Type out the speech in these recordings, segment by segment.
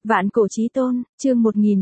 Vạn cổ chí tôn, chương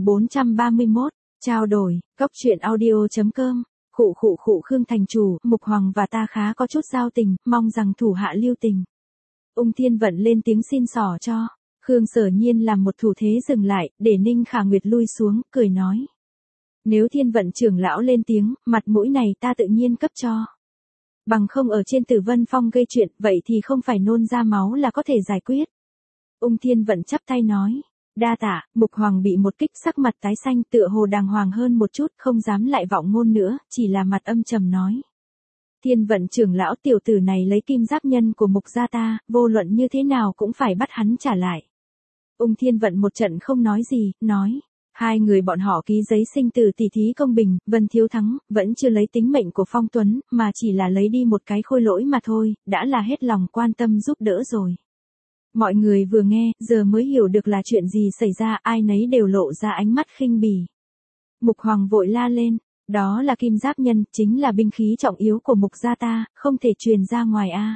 1431, trao đổi, góc truyện audio.com. Khụ Khương thành chủ, Mục Hoàng và ta khá có chút giao tình, mong rằng thủ hạ lưu tình. Ung Thiên Vận lên tiếng xin xỏ cho. Khương Sở Nhiên làm một thủ thế dừng lại, để Ninh Khả Nguyệt lui xuống, cười nói. Nếu Thiên Vận trưởng lão lên tiếng, mặt mũi này ta tự nhiên cấp cho. Bằng không ở trên Tử Vân Phong gây chuyện, vậy thì không phải nôn ra máu là có thể giải quyết. Ung Thiên Vận chắp tay nói. Đa tạ. Mục Hoàng bị một kích, sắc mặt tái xanh, tựa hồ đàng hoàng hơn một chút, không dám lại vọng ngôn nữa, chỉ là mặt âm trầm nói. Thiên Vận trưởng lão, tiểu tử này lấy kim giáp nhân của Mục gia ta, vô luận như thế nào cũng phải bắt hắn trả lại. Ung Thiên Vận một trận không nói gì, nói. Hai người bọn họ ký giấy sinh tử tỉ thí công bình, Vân Thiếu thắng, vẫn chưa lấy tính mệnh của Phong Tuấn, mà chỉ là lấy đi một cái khôi lỗi mà thôi, đã là hết lòng quan tâm giúp đỡ rồi. Mọi người vừa nghe, giờ mới hiểu được là chuyện gì xảy ra, ai nấy đều lộ ra ánh mắt khinh bỉ. Mục Hoàng vội la lên, đó là kim giáp nhân, chính là binh khí trọng yếu của Mục gia ta, không thể truyền ra ngoài a.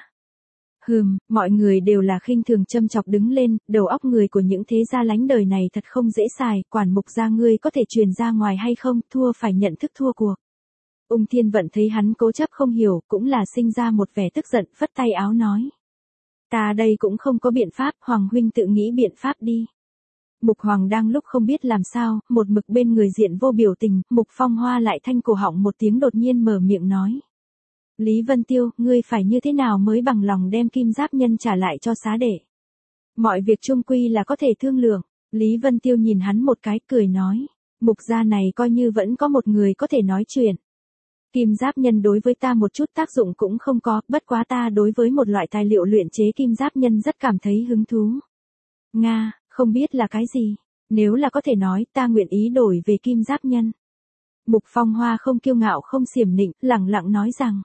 Mọi người đều là khinh thường châm chọc đứng lên, đầu óc người của những thế gia lánh đời này thật không dễ xài, quản Mục gia ngươi có thể truyền ra ngoài hay không, thua phải nhận thức thua cuộc. Ung Thiên Vận thấy hắn cố chấp không hiểu, cũng là sinh ra một vẻ tức giận, phất tay áo nói. Ta đây cũng không có biện pháp, Hoàng huynh tự nghĩ biện pháp đi. Mục Hoàng đang lúc không biết làm sao, một mực bên người diện vô biểu tình, Mục Phong Hoa lại thanh cổ họng một tiếng đột nhiên mở miệng nói. Lý Vân Tiêu, ngươi phải như thế nào mới bằng lòng đem kim giáp nhân trả lại cho xá đệ? Mọi việc chung quy là có thể thương lượng. Lý Vân Tiêu nhìn hắn một cái, cười nói. Mục gia này coi như vẫn có một người có thể nói chuyện. Kim giáp nhân đối với ta một chút tác dụng cũng không có, bất quá ta đối với một loại tài liệu luyện chế kim giáp nhân rất cảm thấy hứng thú. Nga, không biết là cái gì? Nếu là có thể nói, ta nguyện ý đổi về kim giáp nhân. Mục Phong Hoa không kiêu ngạo không xiểm nịnh, lẳng lặng nói rằng.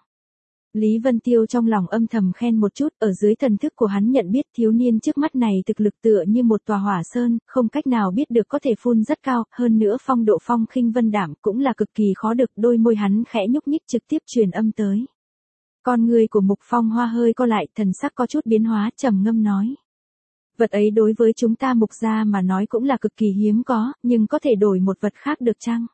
Lý Vân Tiêu trong lòng âm thầm khen một chút, ở dưới thần thức của hắn nhận biết thiếu niên trước mắt này thực lực tựa như một tòa hỏa sơn, không cách nào biết được có thể phun rất cao, hơn nữa phong độ phong khinh vân đảm cũng là cực kỳ khó được, đôi môi hắn khẽ nhúc nhích trực tiếp truyền âm tới. Con người của Mục Phong Hoa hơi co lại, thần sắc có chút biến hóa, trầm ngâm nói. Vật ấy đối với chúng ta Mục gia mà nói cũng là cực kỳ hiếm có, nhưng có thể đổi một vật khác được chăng?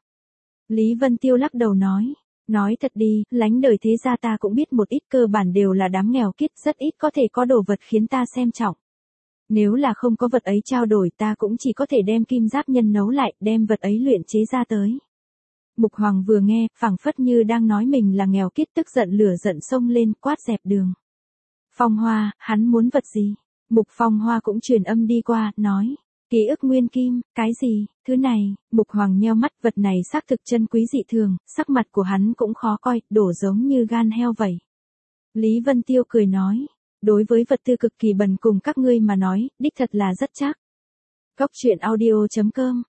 Lý Vân Tiêu lắc đầu nói. Nói thật đi, lánh đời thế gia ta cũng biết một ít, cơ bản đều là đám nghèo kiết, rất ít có thể có đồ vật khiến ta xem trọng. Nếu là không có vật ấy trao đổi, ta cũng chỉ có thể đem kim giáp nhân nấu lại, đem vật ấy luyện chế ra tới. Mục Hoàng vừa nghe, phảng phất như đang nói mình là nghèo kiết, tức giận lửa giận xông lên, quát dẹp đường. Phong Hoa, hắn muốn vật gì? Mục Phong Hoa cũng truyền âm đi qua, nói. Ký ức nguyên kim, cái gì, thứ này? Mục Hoàng nheo mắt, vật này xác thực chân quý dị thường, sắc mặt của hắn cũng khó coi, đổ giống như gan heo vậy. Lý Vân Tiêu cười nói, đối với vật tư cực kỳ bần cùng các ngươi mà nói, đích thật là rất chắc. Góc truyện audio.com,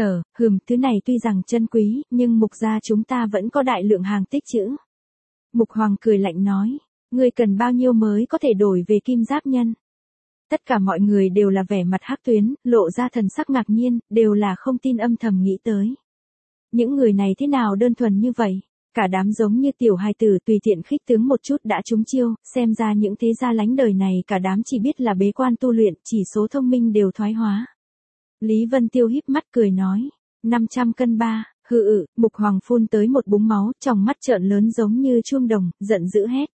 thứ này tuy rằng chân quý, nhưng Mục gia chúng ta vẫn có đại lượng hàng tích trữ. Mục Hoàng cười lạnh nói, ngươi cần bao nhiêu mới có thể đổi về kim giáp nhân? Tất cả mọi người đều là vẻ mặt hắc tuyến, lộ ra thần sắc ngạc nhiên, đều là không tin âm thầm nghĩ tới. Những người này thế nào đơn thuần như vậy? Cả đám giống như tiểu hài tử tùy tiện khích tướng một chút đã trúng chiêu, xem ra những thế gia lánh đời này cả đám chỉ biết là bế quan tu luyện, chỉ số thông minh đều thoái hóa. Lý Vân Tiêu híp mắt cười nói, 500 cân ba, Mục Hoàng phun tới một búng máu, tròng mắt trợn lớn giống như chuông đồng, giận dữ hét.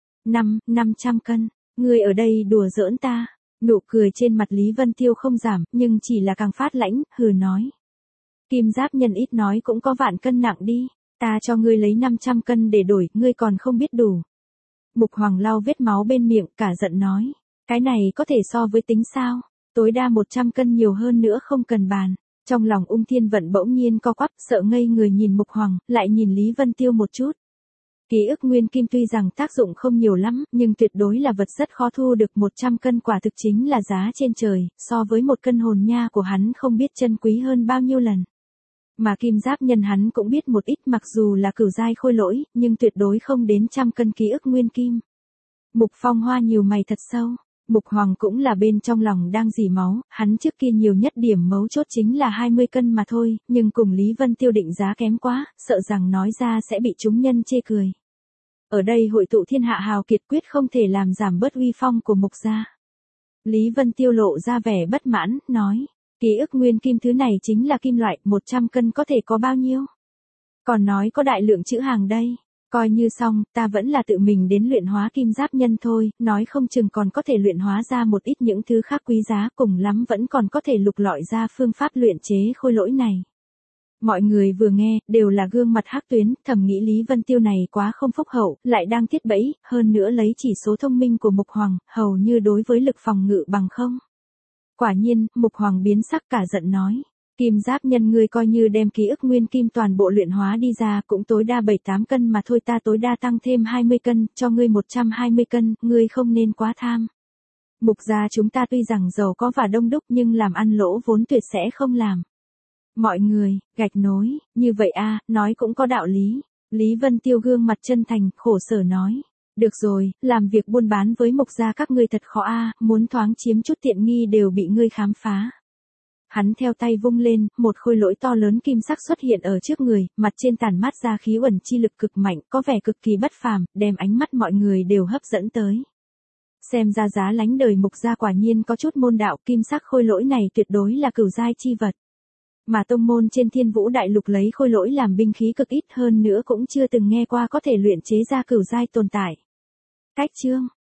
500 cân, ngươi ở đây đùa giỡn ta. Nụ cười trên mặt Lý Vân Tiêu không giảm, nhưng chỉ là càng phát lãnh, nói. Kim giáp nhân ít nói cũng có vạn cân nặng đi, ta cho ngươi lấy 500 cân để đổi, ngươi còn không biết đủ. Mục Hoàng lau vết máu bên miệng, cả giận nói. Cái này có thể so với tính sao? Tối đa 100 cân nhiều hơn nữa không cần bàn. Trong lòng Ung Thiên Vận bỗng nhiên co quắp, sợ ngây người nhìn Mục Hoàng, lại nhìn Lý Vân Tiêu một chút. Ký ức nguyên kim tuy rằng tác dụng không nhiều lắm, nhưng tuyệt đối là vật rất khó thu được, 100 cân quả thực chính là giá trên trời, so với một cân hồn nha của hắn không biết chân quý hơn bao nhiêu lần. Mà kim giáp nhân hắn cũng biết một ít, mặc dù là cửu giai khôi lỗi, nhưng tuyệt đối không đến 100 cân ký ức nguyên kim. Mục Phong Hoa nhíu mày thật sâu, Mục Hoàng cũng là bên trong lòng đang rỉ máu, hắn trước kia nhiều nhất điểm mấu chốt chính là 20 cân mà thôi, nhưng cùng Lý Vân Tiêu định giá kém quá, sợ rằng nói ra sẽ bị chúng nhân chê cười. Ở đây hội tụ thiên hạ hào kiệt, quyết không thể làm giảm bớt uy phong của Mục gia. Lý Vân Tiêu lộ ra vẻ bất mãn, nói, Ký ức nguyên kim thứ này chính là kim loại, 100 cân có thể có bao nhiêu? Còn nói có đại lượng chữ hàng đây. Coi như xong, ta vẫn là tự mình đến luyện hóa kim giáp nhân thôi, nói không chừng còn có thể luyện hóa ra một ít những thứ khác quý giá, cùng lắm vẫn còn có thể lục lọi ra phương pháp luyện chế khôi lỗi này. Mọi người vừa nghe, đều là gương mặt hắc tuyến, thầm nghĩ Lý Vân Tiêu này quá không phúc hậu, lại đang thiết bẫy, hơn nữa lấy chỉ số thông minh của Mục Hoàng, hầu như đối với lực phòng ngự bằng không. Quả nhiên, Mục Hoàng biến sắc cả giận nói. Kim giáp nhân ngươi coi như đem ký ức nguyên kim toàn bộ luyện hóa đi ra cũng tối đa 7-8 cân mà thôi, ta tối đa tăng thêm 20 cân, cho ngươi 120 cân, ngươi không nên quá tham. Mục gia chúng ta tuy rằng giàu có và đông đúc nhưng làm ăn lỗ vốn tuyệt sẽ không làm. Mọi người, gạch nối, như vậy a, nói cũng có đạo lý. Lý Vân Tiêu gương mặt chân thành, khổ sở nói. Được rồi, làm việc buôn bán với Mục gia các ngươi thật khó a, muốn thoáng chiếm chút tiện nghi đều bị ngươi khám phá. Hắn theo tay vung lên, một khôi lỗi to lớn kim sắc xuất hiện ở trước người, mặt trên tản mát ra khí uẩn chi lực cực mạnh, có vẻ cực kỳ bất phàm, đem ánh mắt mọi người đều hấp dẫn tới. Xem ra giá lánh đời Mục gia quả nhiên có chút môn đạo, kim sắc khôi lỗi này tuyệt đối là cửu giai chi vật. Mà tông môn trên Thiên Vũ Đại Lục lấy khôi lỗi làm binh khí cực ít, hơn nữa cũng chưa từng nghe qua có thể luyện chế ra cửu giai tồn tại. Cách chương